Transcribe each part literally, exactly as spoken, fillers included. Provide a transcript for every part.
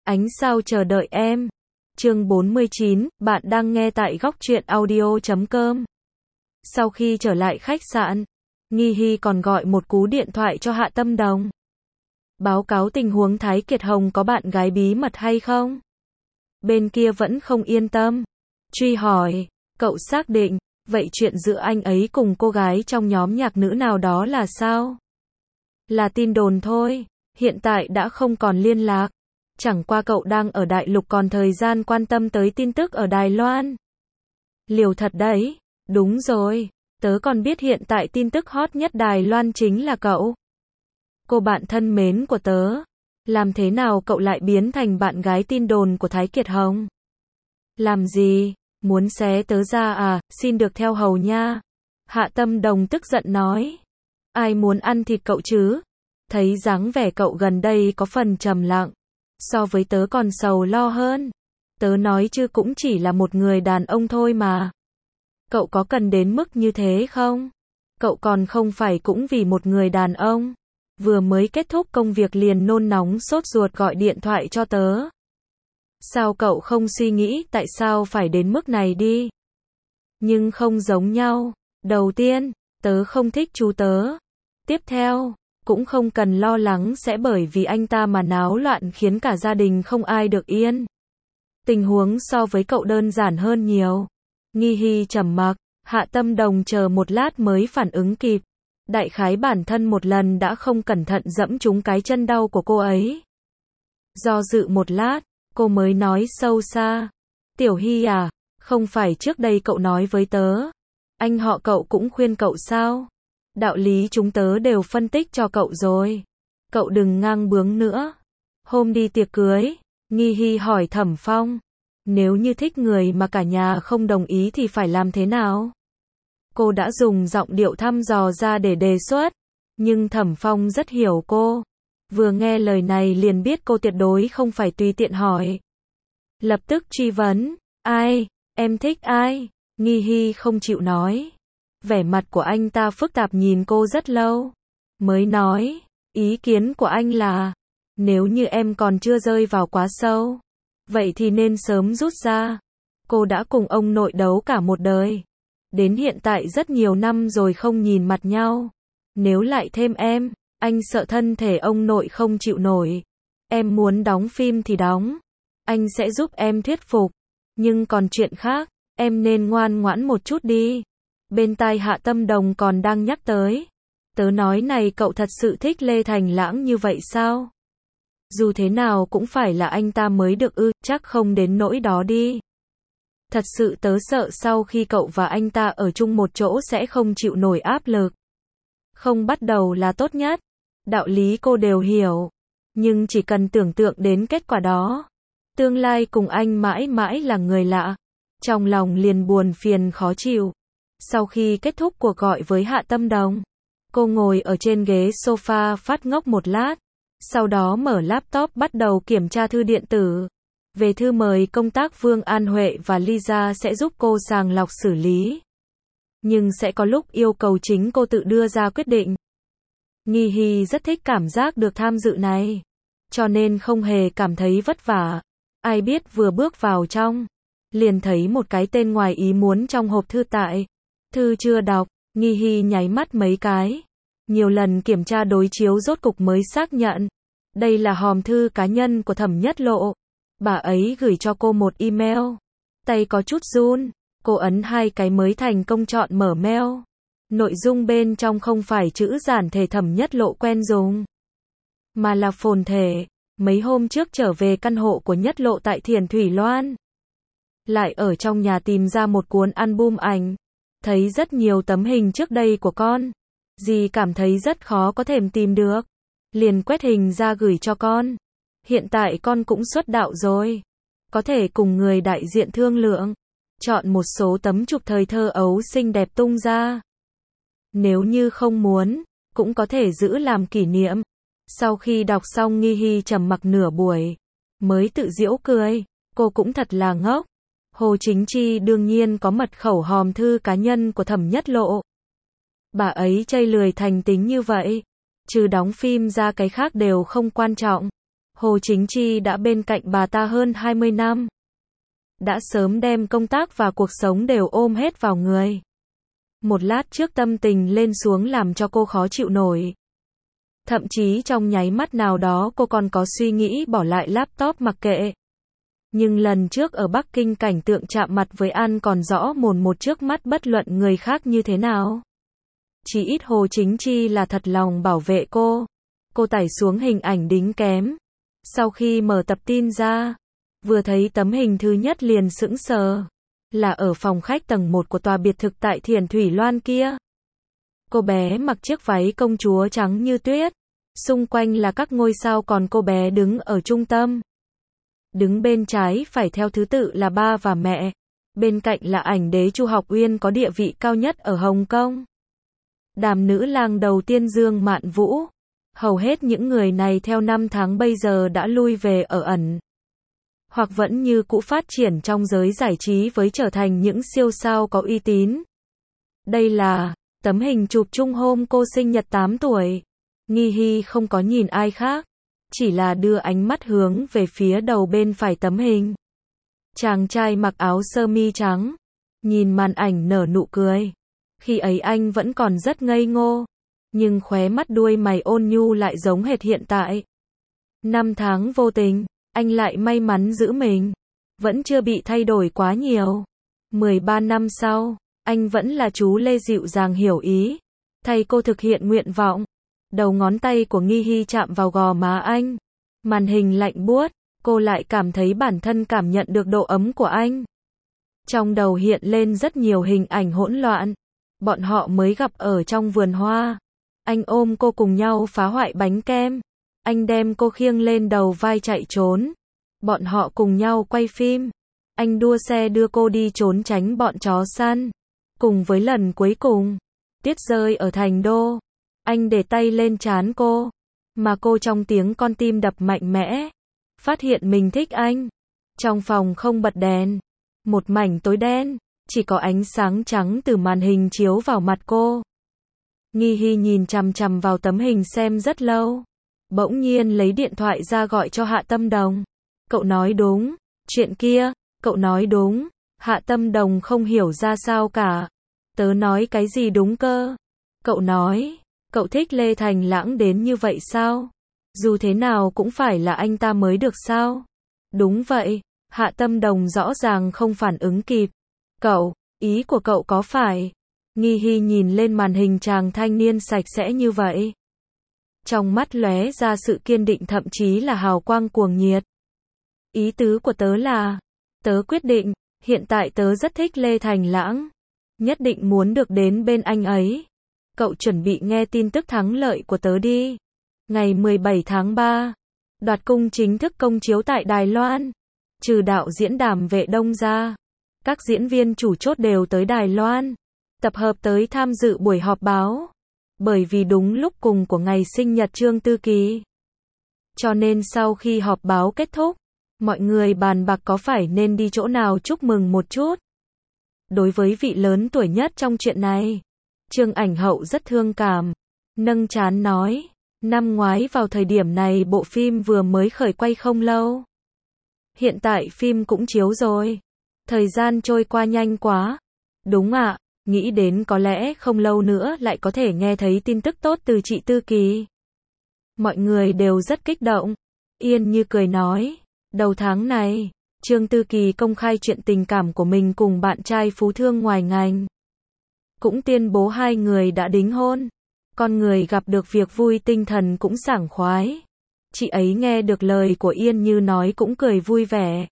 Ánh sao chờ đợi em. Chương bốn mươi chín, bạn đang nghe tại góc truyện audio chấm com. Sau khi trở lại khách sạn, Nghi Hy còn gọi một cú điện thoại cho Hạ Tâm Đồng. Báo cáo tình huống Thái Kiệt Hồng có bạn gái bí mật hay không? Bên kia vẫn không yên tâm. Truy hỏi, cậu xác định, vậy chuyện giữa anh ấy cùng cô gái trong nhóm nhạc nữ nào đó là sao? Là tin đồn thôi, hiện tại đã không còn liên lạc. Chẳng qua cậu đang ở Đại Lục còn thời gian quan tâm tới tin tức ở Đài Loan. Liều thật đấy, đúng rồi, tớ còn biết hiện tại tin tức hot nhất Đài Loan chính là cậu. Cô bạn thân mến của tớ, làm thế nào cậu lại biến thành bạn gái tin đồn của Thái Kiệt Hồng? Làm gì, muốn xé tớ ra à, xin được theo hầu nha. Hạ Tâm Đồng tức giận nói. Ai muốn ăn thịt cậu chứ? Thấy dáng vẻ cậu gần đây có phần trầm lặng. So với tớ còn sầu lo hơn. Tớ nói chứ cũng chỉ là một người đàn ông thôi mà. Cậu có cần đến mức như thế không? Cậu còn không phải cũng vì một người đàn ông. Vừa mới kết thúc công việc liền nôn nóng sốt ruột gọi điện thoại cho tớ. Sao cậu không suy nghĩ tại sao phải đến mức này đi? Nhưng không giống nhau. Đầu tiên, tớ không thích chú tớ. Tiếp theo, cũng không cần lo lắng sẽ bởi vì anh ta mà náo loạn khiến cả gia đình không ai được yên. Tình huống so với cậu đơn giản hơn nhiều. Nghi Hy trầm mặc, Hạ Tâm Đồng chờ một lát mới phản ứng kịp. Đại khái bản thân một lần đã không cẩn thận dẫm trúng cái chân đau của cô ấy. Do dự một lát, cô mới nói sâu xa. Tiểu Hy à, không phải trước đây cậu nói với tớ. Anh họ cậu cũng khuyên cậu sao? Đạo lý chúng tớ đều phân tích cho cậu rồi. Cậu đừng ngang bướng nữa. Hôm đi tiệc cưới, Nghi Hy hỏi Thẩm Phong. Nếu như thích người mà cả nhà không đồng ý thì phải làm thế nào? Cô đã dùng giọng điệu thăm dò ra để đề xuất. Nhưng Thẩm Phong rất hiểu cô. Vừa nghe lời này liền biết cô tuyệt đối không phải tùy tiện hỏi. Lập tức truy vấn. Ai? Em thích ai? Nghi Hy không chịu nói. Vẻ mặt của anh ta phức tạp nhìn cô rất lâu. Mới nói, ý kiến của anh là, nếu như em còn chưa rơi vào quá sâu, vậy thì nên sớm rút ra. Cô đã cùng ông nội đấu cả một đời. Đến hiện tại rất nhiều năm rồi không nhìn mặt nhau. Nếu lại thêm em, anh sợ thân thể ông nội không chịu nổi. Em muốn đóng phim thì đóng. Anh sẽ giúp em thuyết phục. Nhưng còn chuyện khác, em nên ngoan ngoãn một chút đi. Bên tai Hạ Tâm Đồng còn đang nhắc tới. Tớ nói này cậu thật sự thích Lê Thành Lãng như vậy sao? Dù thế nào cũng phải là anh ta mới được ư, chắc không đến nỗi đó đi. Thật sự tớ sợ sau khi cậu và anh ta ở chung một chỗ sẽ không chịu nổi áp lực. Không bắt đầu là tốt nhất. Đạo lý cô đều hiểu. Nhưng chỉ cần tưởng tượng đến kết quả đó. Tương lai cùng anh mãi mãi là người lạ. Trong lòng liền buồn phiền khó chịu. Sau khi kết thúc cuộc gọi với Hạ Tâm Đồng, cô ngồi ở trên ghế sofa phát ngốc một lát. Sau đó mở laptop bắt đầu kiểm tra thư điện tử. Về thư mời công tác Vương An Huệ và Lisa sẽ giúp cô sàng lọc xử lý. Nhưng sẽ có lúc yêu cầu chính cô tự đưa ra quyết định. Nghi Hy rất thích cảm giác được tham dự này. Cho nên không hề cảm thấy vất vả. Ai biết vừa bước vào trong, liền thấy một cái tên ngoài ý muốn trong hộp thư tại. Thư chưa đọc, Nghi Hy nháy mắt mấy cái. Nhiều lần kiểm tra đối chiếu rốt cục mới xác nhận. Đây là hòm thư cá nhân của Thẩm Nhất Lộ. Bà ấy gửi cho cô một email. Tay có chút run. Cô ấn hai cái mới thành công chọn mở mail. Nội dung bên trong không phải chữ giản thể Thẩm Nhất Lộ quen dùng, mà là phồn thể. Mấy hôm trước trở về căn hộ của Nhất Lộ tại Thiền Thủy Loan. Lại ở trong nhà tìm ra một cuốn album ảnh. Thấy rất nhiều tấm hình trước đây của con. Dì cảm thấy rất khó có thể tìm được. Liền quét hình ra gửi cho con. Hiện tại con cũng xuất đạo rồi. Có thể cùng người đại diện thương lượng. Chọn một số tấm chụp thời thơ ấu xinh đẹp tung ra. Nếu như không muốn, cũng có thể giữ làm kỷ niệm. Sau khi đọc xong Nghi Hy trầm mặc nửa buổi. Mới tự giễu cười. Cô cũng thật là ngốc. Hồ Chính Chi đương nhiên có mật khẩu hòm thư cá nhân của Thẩm Nhất Lộ. Bà ấy chây lười thành tính như vậy. Trừ đóng phim ra cái khác đều không quan trọng. Hồ Chính Chi đã bên cạnh bà ta hơn hai mươi năm. Đã sớm đem công tác và cuộc sống đều ôm hết vào người. Một lát trước tâm tình lên xuống làm cho cô khó chịu nổi. Thậm chí trong nháy mắt nào đó cô còn có suy nghĩ bỏ lại laptop mặc kệ. Nhưng lần trước ở Bắc Kinh cảnh tượng chạm mặt với An còn rõ mồn một trước mắt bất luận người khác như thế nào. Chỉ ít Hồ Chính Chi là thật lòng bảo vệ cô. Cô tải xuống hình ảnh đính kém. Sau khi mở tập tin ra, vừa thấy tấm hình thứ nhất liền sững sờ. Là ở phòng khách tầng một của tòa biệt thực tại Thiền Thủy Loan kia. Cô bé mặc chiếc váy công chúa trắng như tuyết. Xung quanh là các ngôi sao còn cô bé đứng ở trung tâm. Đứng bên trái phải theo thứ tự là ba và mẹ. Bên cạnh là ảnh đế Chu Học Uyên có địa vị cao nhất ở Hồng Kông. Đàm nữ lang đầu tiên Dương Mạn Vũ. Hầu hết những người này theo năm tháng bây giờ đã lui về ở ẩn. Hoặc vẫn như cũ phát triển trong giới giải trí với trở thành những siêu sao có uy tín. Đây là tấm hình chụp chung hôm cô sinh nhật tám tuổi. Nghi Hy không có nhìn ai khác. Chỉ là đưa ánh mắt hướng về phía đầu bên phải tấm hình. Chàng trai mặc áo sơ mi trắng. Nhìn màn ảnh nở nụ cười. Khi ấy anh vẫn còn rất ngây ngô. Nhưng khóe mắt đuôi mày ôn nhu lại giống hệt hiện tại. Năm tháng vô tình, anh lại may mắn giữ mình. Vẫn chưa bị thay đổi quá nhiều. mười ba năm sau, anh vẫn là chú Lê dịu dàng hiểu ý. Thay cô thực hiện nguyện vọng. Đầu ngón tay của Nghi Hy chạm vào gò má anh. Màn hình lạnh buốt, cô lại cảm thấy bản thân cảm nhận được độ ấm của anh. Trong đầu hiện lên rất nhiều hình ảnh hỗn loạn. Bọn họ mới gặp ở trong vườn hoa. Anh ôm cô cùng nhau phá hoại bánh kem. Anh đem cô khiêng lên đầu vai chạy trốn. Bọn họ cùng nhau quay phim. Anh đua xe đưa cô đi trốn tránh bọn chó săn. Cùng với lần cuối cùng, tuyết rơi ở thành đô. Anh để tay lên trán cô. Mà cô trong tiếng con tim đập mạnh mẽ. Phát hiện mình thích anh. Trong phòng không bật đèn. Một mảnh tối đen. Chỉ có ánh sáng trắng từ màn hình chiếu vào mặt cô. Nghi Hy nhìn chằm chằm vào tấm hình xem rất lâu. Bỗng nhiên lấy điện thoại ra gọi cho Hạ Tâm Đồng. Cậu nói đúng. Chuyện kia, cậu nói đúng. Hạ Tâm Đồng không hiểu ra sao cả. Tớ nói cái gì đúng cơ? Cậu nói, cậu thích Lê Thành Lãng đến như vậy sao? Dù thế nào cũng phải là anh ta mới được sao? Đúng vậy. Hạ Tâm Đồng rõ ràng không phản ứng kịp. Cậu, ý của cậu có phải? Nghi Hy nhìn lên màn hình chàng thanh niên sạch sẽ như vậy. Trong mắt lóe ra sự kiên định thậm chí là hào quang cuồng nhiệt. Ý tứ của tớ là, tớ quyết định, hiện tại tớ rất thích Lê Thành Lãng. Nhất định muốn được đến bên anh ấy. Cậu chuẩn bị nghe tin tức thắng lợi của tớ đi. Ngày mười bảy tháng ba, Đoạt Cung chính thức công chiếu tại Đài Loan. Trừ đạo diễn Đàm Vệ Đông ra, các diễn viên chủ chốt đều tới Đài Loan. Tập hợp tới tham dự buổi họp báo. Bởi vì đúng lúc cùng của ngày sinh nhật Trương Tư Kỳ. Cho nên sau khi họp báo kết thúc, mọi người bàn bạc có phải nên đi chỗ nào chúc mừng một chút. Đối với vị lớn tuổi nhất trong chuyện này, Trương Ảnh Hậu rất thương cảm. Nâng trán nói, năm ngoái vào thời điểm này bộ phim vừa mới khởi quay không lâu. Hiện tại phim cũng chiếu rồi. Thời gian trôi qua nhanh quá. Đúng ạ, nghĩ đến có lẽ không lâu nữa lại có thể nghe thấy tin tức tốt từ chị Tư Kỳ. Mọi người đều rất kích động. Yên Như cười nói, đầu tháng này, Trương Tư Kỳ công khai chuyện tình cảm của mình cùng bạn trai phú thương ngoài ngành. Cũng tuyên bố hai người đã đính hôn. Con người gặp được việc vui tinh thần cũng sảng khoái. Chị ấy nghe được lời của Yên Như nói cũng cười vui vẻ.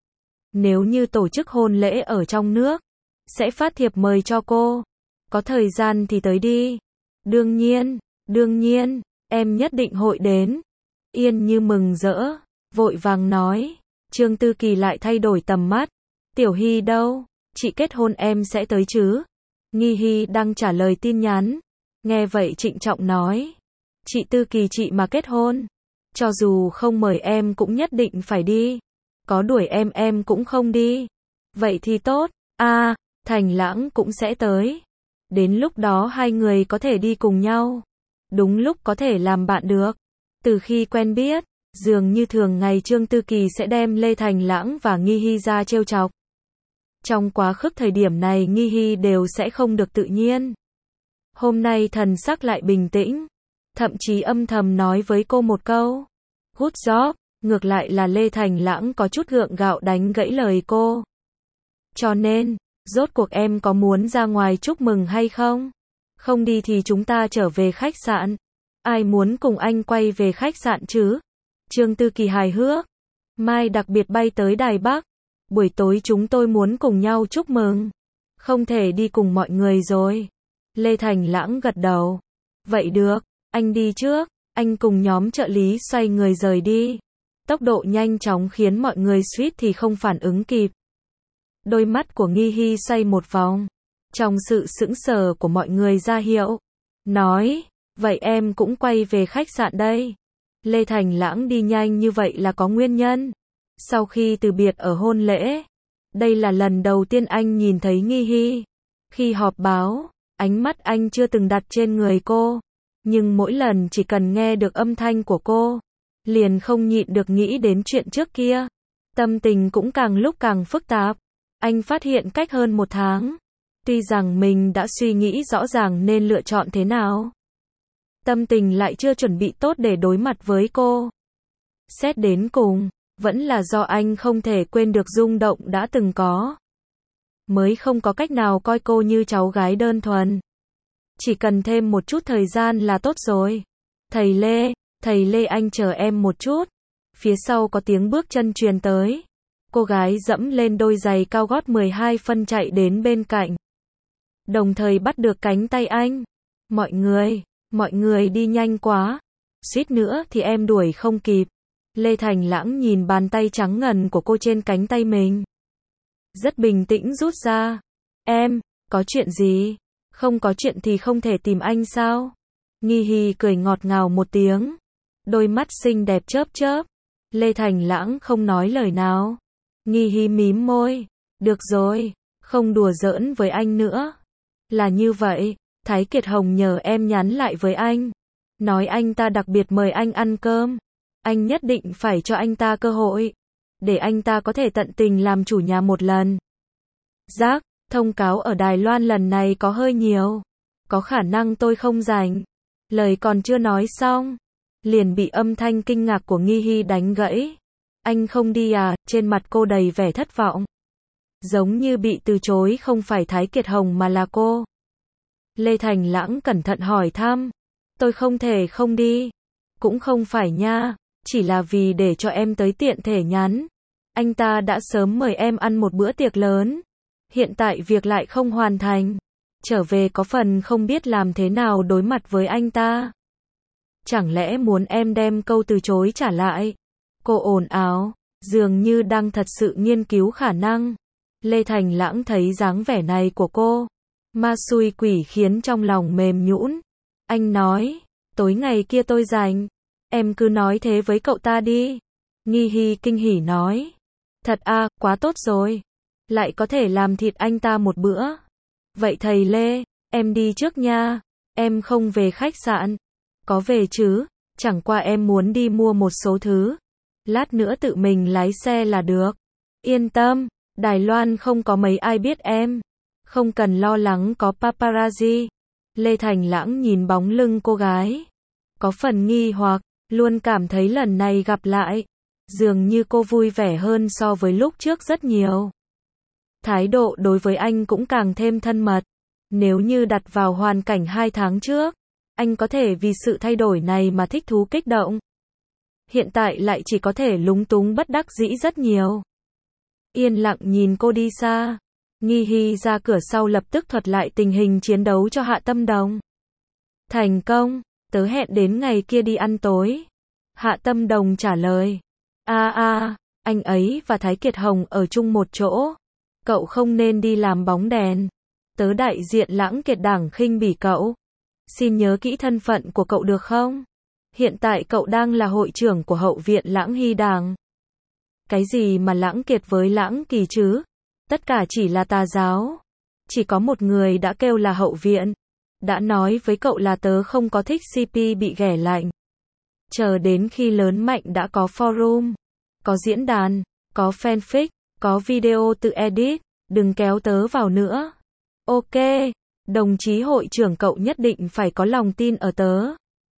Nếu như tổ chức hôn lễ ở trong nước, sẽ phát thiệp mời cho cô. Có thời gian thì tới đi. Đương nhiên, đương nhiên, em nhất định hội đến. Yên Như mừng rỡ, vội vàng nói. Trương Tư Kỳ lại thay đổi tầm mắt. Tiểu Hy đâu? Chị kết hôn em sẽ tới chứ? Nghi Hy đang trả lời tin nhắn. Nghe vậy trịnh trọng nói. Chị Tư Kỳ chị mà kết hôn. Cho dù không mời em cũng nhất định phải đi. Có đuổi em em cũng không đi. Vậy thì tốt. À, Thành Lãng cũng sẽ tới. Đến lúc đó hai người có thể đi cùng nhau. Đúng lúc có thể làm bạn được. Từ khi quen biết, Dường như thường ngày Trương Tư Kỳ sẽ đem Lê Thành Lãng và Nghi Hy ra trêu chọc. Trong quá khứ thời điểm này Nghi Hy đều sẽ không được tự nhiên. Hôm nay thần sắc lại bình tĩnh, thậm chí âm thầm nói với cô một câu. Good job, ngược lại là Lê Thành Lãng có chút gượng gạo đánh gãy lời cô. Cho nên, rốt cuộc em có muốn ra ngoài chúc mừng hay không? Không đi thì chúng ta trở về khách sạn. Ai muốn cùng anh quay về khách sạn chứ? Trương Tư Kỳ hài hước. Mai đặc biệt bay tới Đài Bắc. Buổi tối chúng tôi muốn cùng nhau chúc mừng. Không thể đi cùng mọi người rồi. Lê Thành Lãng gật đầu. Vậy được, anh đi trước. Anh cùng nhóm trợ lý xoay người rời đi. Tốc độ nhanh chóng khiến mọi người suýt thì không phản ứng kịp. Đôi mắt của Nghi Hy xoay một vòng. Trong sự sững sờ của mọi người ra hiệu. Nói, vậy em cũng quay về khách sạn đây. Lê Thành Lãng đi nhanh như vậy là có nguyên nhân. Sau khi từ biệt ở hôn lễ, đây là lần đầu tiên anh nhìn thấy Nghi Hy. Khi họp báo, ánh mắt anh chưa từng đặt trên người cô. Nhưng mỗi lần chỉ cần nghe được âm thanh của cô, liền không nhịn được nghĩ đến chuyện trước kia. Tâm tình cũng càng lúc càng phức tạp. Anh phát hiện cách hơn một tháng. Tuy rằng mình đã suy nghĩ rõ ràng nên lựa chọn thế nào. Tâm tình lại chưa chuẩn bị tốt để đối mặt với cô. Xét đến cùng, vẫn là do anh không thể quên được rung động đã từng có. Mới không có cách nào coi cô như cháu gái đơn thuần. Chỉ cần thêm một chút thời gian là tốt rồi. Thầy Lê, thầy Lê anh chờ em một chút. Phía sau có tiếng bước chân truyền tới. Cô gái dẫm lên đôi giày cao gót mười hai phân chạy đến bên cạnh. Đồng thời bắt được cánh tay anh. Mọi người, mọi người đi nhanh quá. Suýt nữa thì em đuổi không kịp. Lê Thành Lãng nhìn bàn tay trắng ngần của cô trên cánh tay mình. Rất bình tĩnh rút ra. Em, có chuyện gì? Không có chuyện thì không thể tìm anh sao? Nghi Hy cười ngọt ngào một tiếng. Đôi mắt xinh đẹp chớp chớp. Lê Thành Lãng không nói lời nào. Nghi Hy mím môi. Được rồi, không đùa giỡn với anh nữa. Là như vậy, Thái Kiệt Hồng nhờ em nhắn lại với anh. Nói anh ta đặc biệt mời anh ăn cơm. Anh nhất định phải cho anh ta cơ hội. Để anh ta có thể tận tình làm chủ nhà một lần. Giác, thông cáo ở Đài Loan lần này có hơi nhiều. Có khả năng tôi không rảnh. Lời còn chưa nói xong. Liền bị âm thanh kinh ngạc của Nghi Hy đánh gãy. Anh không đi à? Trên mặt cô đầy vẻ thất vọng. Giống như bị từ chối không phải Thái Kiệt Hồng mà là cô. Lê Thành Lãng cẩn thận hỏi thăm. Tôi không thể không đi. Cũng không phải nha. Chỉ là vì để cho em tới tiện thể nhắn. Anh ta đã sớm mời em ăn một bữa tiệc lớn. Hiện tại việc lại không hoàn thành. Trở về có phần không biết làm thế nào đối mặt với anh ta. Chẳng lẽ muốn em đem câu từ chối trả lại? Cô ồn ào, dường như đang thật sự nghiên cứu khả năng. Lê Thành Lãng thấy dáng vẻ này của cô. Ma xui quỷ khiến trong lòng mềm nhũn. Anh nói, tối ngày kia tôi rảnh. Em cứ nói thế với cậu ta đi. Nghi Hy kinh hỉ nói. Thật à, quá tốt rồi. Lại có thể làm thịt anh ta một bữa. Vậy thầy Lê, em đi trước nha. Em không về khách sạn. Có về chứ, chẳng qua em muốn đi mua một số thứ. Lát nữa tự mình lái xe là được. Yên tâm, Đài Loan không có mấy ai biết em. Không cần lo lắng có paparazzi. Lê Thành Lãng nhìn bóng lưng cô gái. Có phần nghi hoặc, luôn cảm thấy lần này gặp lại. Dường như cô vui vẻ hơn so với lúc trước rất nhiều. Thái độ đối với anh cũng càng thêm thân mật. Nếu như đặt vào hoàn cảnh hai tháng trước, anh có thể vì sự thay đổi này mà thích thú kích động. Hiện tại lại chỉ có thể lúng túng bất đắc dĩ rất nhiều. Yên lặng nhìn cô đi xa. Nghi Hy ra cửa sau lập tức thuật lại tình hình chiến đấu cho Hạ Tâm Đồng. Thành công, tớ hẹn đến ngày kia đi ăn tối. Hạ Tâm Đồng trả lời. A a, anh ấy và Thái Kiệt Hồng ở chung một chỗ. Cậu không nên đi làm bóng đèn. Tớ đại diện Lãng Kiệt Đảng khinh bỉ cậu. Xin nhớ kỹ thân phận của cậu được không? Hiện tại cậu đang là hội trưởng của hậu viện Lãng Hy Đảng. Cái gì mà Lãng Kiệt với Lãng Kỳ chứ? Tất cả chỉ là tà giáo. Chỉ có một người đã kêu là hậu viện. Đã nói với cậu là tớ không có thích xê pê bị ghẻ lạnh. Chờ đến khi lớn mạnh đã có forum, có diễn đàn, có fanfic, có video tự edit, đừng kéo tớ vào nữa. Ok, đồng chí hội trưởng cậu nhất định phải có lòng tin ở tớ.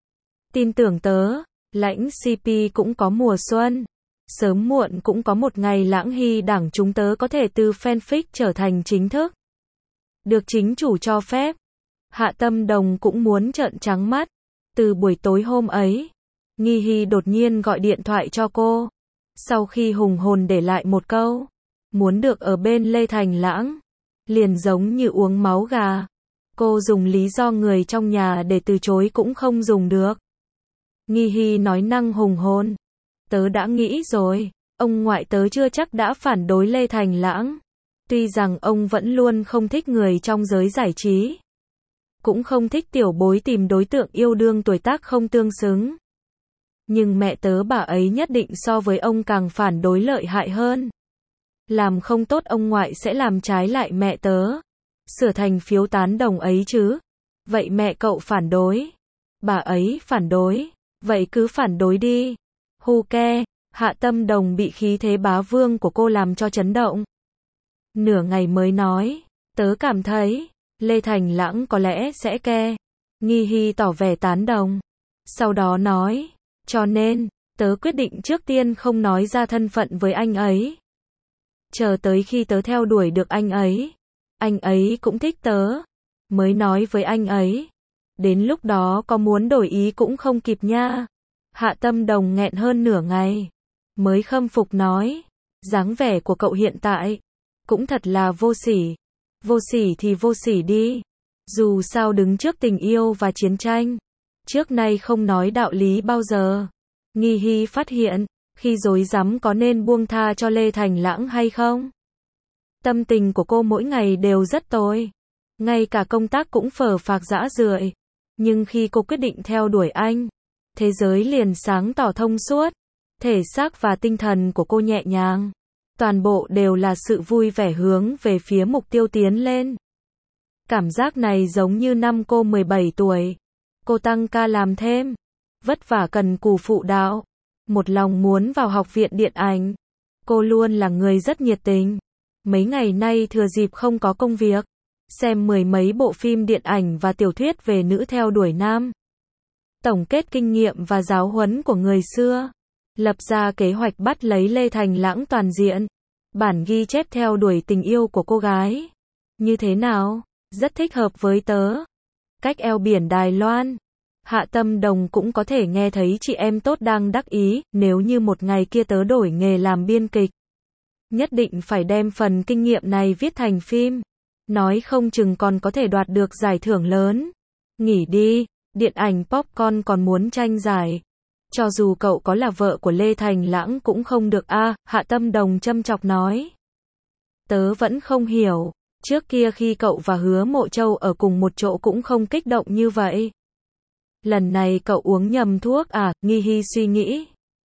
Tin tưởng tớ, lãnh xê pê cũng có mùa xuân. Sớm muộn cũng có một ngày Lãng Hy đảng chúng tớ có thể từ fanfic trở thành chính thức. Được chính chủ cho phép. Hạ Tâm Đồng cũng muốn trợn trắng mắt. Từ buổi tối hôm ấy, Nghi Hy đột nhiên gọi điện thoại cho cô. Sau khi hùng hồn để lại một câu, muốn được ở bên Lê Thành Lãng, liền giống như uống máu gà. Cô dùng lý do người trong nhà để từ chối cũng không dùng được. Nghi Hy nói năng hùng hồn. Tớ đã nghĩ rồi, ông ngoại tớ chưa chắc đã phản đối Lê Thành Lãng. Tuy rằng ông vẫn luôn không thích người trong giới giải trí, cũng không thích tiểu bối tìm đối tượng yêu đương tuổi tác không tương xứng. Nhưng mẹ tớ bà ấy nhất định so với ông càng phản đối lợi hại hơn. Làm không tốt ông ngoại sẽ làm trái lại mẹ tớ. Sửa thành phiếu tán đồng ấy chứ. Vậy mẹ cậu phản đối. Bà ấy phản đối. Vậy cứ phản đối đi. Hu ke, Hạ Tâm Đồng bị khí thế bá vương của cô làm cho chấn động. Nửa ngày mới nói, tớ cảm thấy, Lê Thành Lãng có lẽ sẽ ke. Nghi Hy tỏ vẻ tán đồng. Sau đó nói, cho nên, tớ quyết định trước tiên không nói ra thân phận với anh ấy. Chờ tới khi tớ theo đuổi được anh ấy, anh ấy cũng thích tớ, mới nói với anh ấy. Đến lúc đó có muốn đổi ý cũng không kịp nha. Hạ Tâm Đồng nghẹn hơn nửa ngày, mới khâm phục nói, dáng vẻ của cậu hiện tại, cũng thật là vô sỉ. Vô sỉ thì vô sỉ đi. Dù sao đứng trước tình yêu và chiến tranh, trước nay không nói đạo lý bao giờ. Nghi Hy phát hiện, khi rối rắm có nên buông tha cho Lê Thành Lãng hay không. Tâm tình của cô mỗi ngày đều rất tồi. Ngay cả công tác cũng phờ phạc rã rượi. Nhưng khi cô quyết định theo đuổi anh, thế giới liền sáng tỏ thông suốt. Thể xác và tinh thần của cô nhẹ nhàng. Toàn bộ đều là sự vui vẻ hướng về phía mục tiêu tiến lên. Cảm giác này giống như năm cô mười bảy tuổi. Cô tăng ca làm thêm, vất vả cần cù phụ đạo, một lòng muốn vào học viện điện ảnh. Cô luôn là người rất nhiệt tình. Mấy ngày nay thừa dịp không có công việc, xem mười mấy bộ phim điện ảnh và tiểu thuyết về nữ theo đuổi nam. Tổng kết kinh nghiệm và giáo huấn của người xưa. Lập ra kế hoạch bắt lấy Lê Thành Lãng toàn diện. Bản ghi chép theo đuổi tình yêu của cô gái. Như thế nào? Rất thích hợp với tớ. Cách eo biển Đài Loan. Hạ Tâm Đồng cũng có thể nghe thấy chị em tốt đang đắc ý, nếu như một ngày kia tớ đổi nghề làm biên kịch. Nhất định phải đem phần kinh nghiệm này viết thành phim. Nói không chừng còn có thể đoạt được giải thưởng lớn. Nghỉ đi, điện ảnh Popcorn còn muốn tranh giải. Cho dù cậu có là vợ của Lê Thành Lãng cũng không được a. À, Hạ Tâm Đồng châm chọc nói. Tớ vẫn không hiểu, trước kia khi cậu và Hứa Mộ Châu ở cùng một chỗ cũng không kích động như vậy. Lần này cậu uống nhầm thuốc à, Nghi Hy suy nghĩ.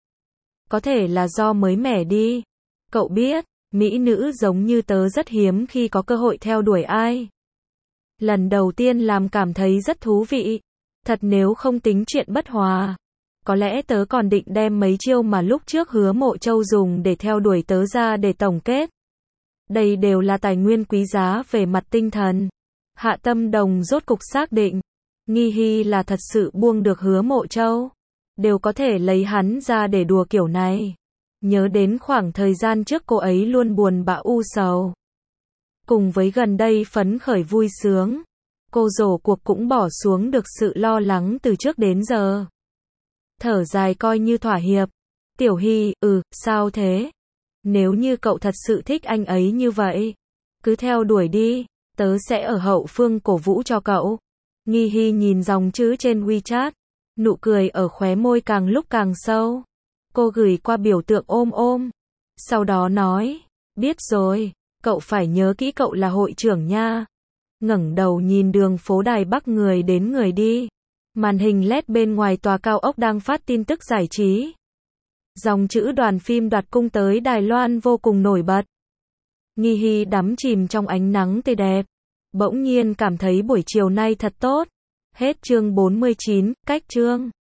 Có thể là do mới mẻ đi. Cậu biết, mỹ nữ giống như tớ rất hiếm khi có cơ hội theo đuổi ai. Lần đầu tiên làm cảm thấy rất thú vị. Thật nếu không tính chuyện bất hòa. Có lẽ tớ còn định đem mấy chiêu mà lúc trước Hứa Mộ Châu dùng để theo đuổi tớ ra để tổng kết. Đây đều là tài nguyên quý giá về mặt tinh thần. Hạ Tâm Đồng rốt cục xác định. Nghi Hy là thật sự buông được Hứa Mộ Châu. Đều có thể lấy hắn ra để đùa kiểu này. Nhớ đến khoảng thời gian trước cô ấy luôn buồn bã u sầu. Cùng với gần đây phấn khởi vui sướng. Cô rổ cuộc cũng bỏ xuống được sự lo lắng từ trước đến giờ. Thở dài coi như thỏa hiệp. Tiểu Hy, ừ, sao thế? Nếu như cậu thật sự thích anh ấy như vậy, cứ theo đuổi đi, tớ sẽ ở hậu phương cổ vũ cho cậu. Nghi Hy nhìn dòng chữ trên WeChat, nụ cười ở khóe môi càng lúc càng sâu. Cô gửi qua biểu tượng ôm ôm. Sau đó nói, biết rồi, cậu phải nhớ kỹ cậu là hội trưởng nha. Ngẩng đầu nhìn đường phố Đài Bắc người đến người đi. Màn hình led bên ngoài tòa cao ốc đang phát tin tức giải trí. Dòng chữ đoàn phim đoạt cung tới Đài Loan vô cùng nổi bật. Nghi Hy đắm chìm trong ánh nắng tươi đẹp. Bỗng nhiên cảm thấy buổi chiều nay thật tốt. Hết chương bốn mươi chín, cách chương.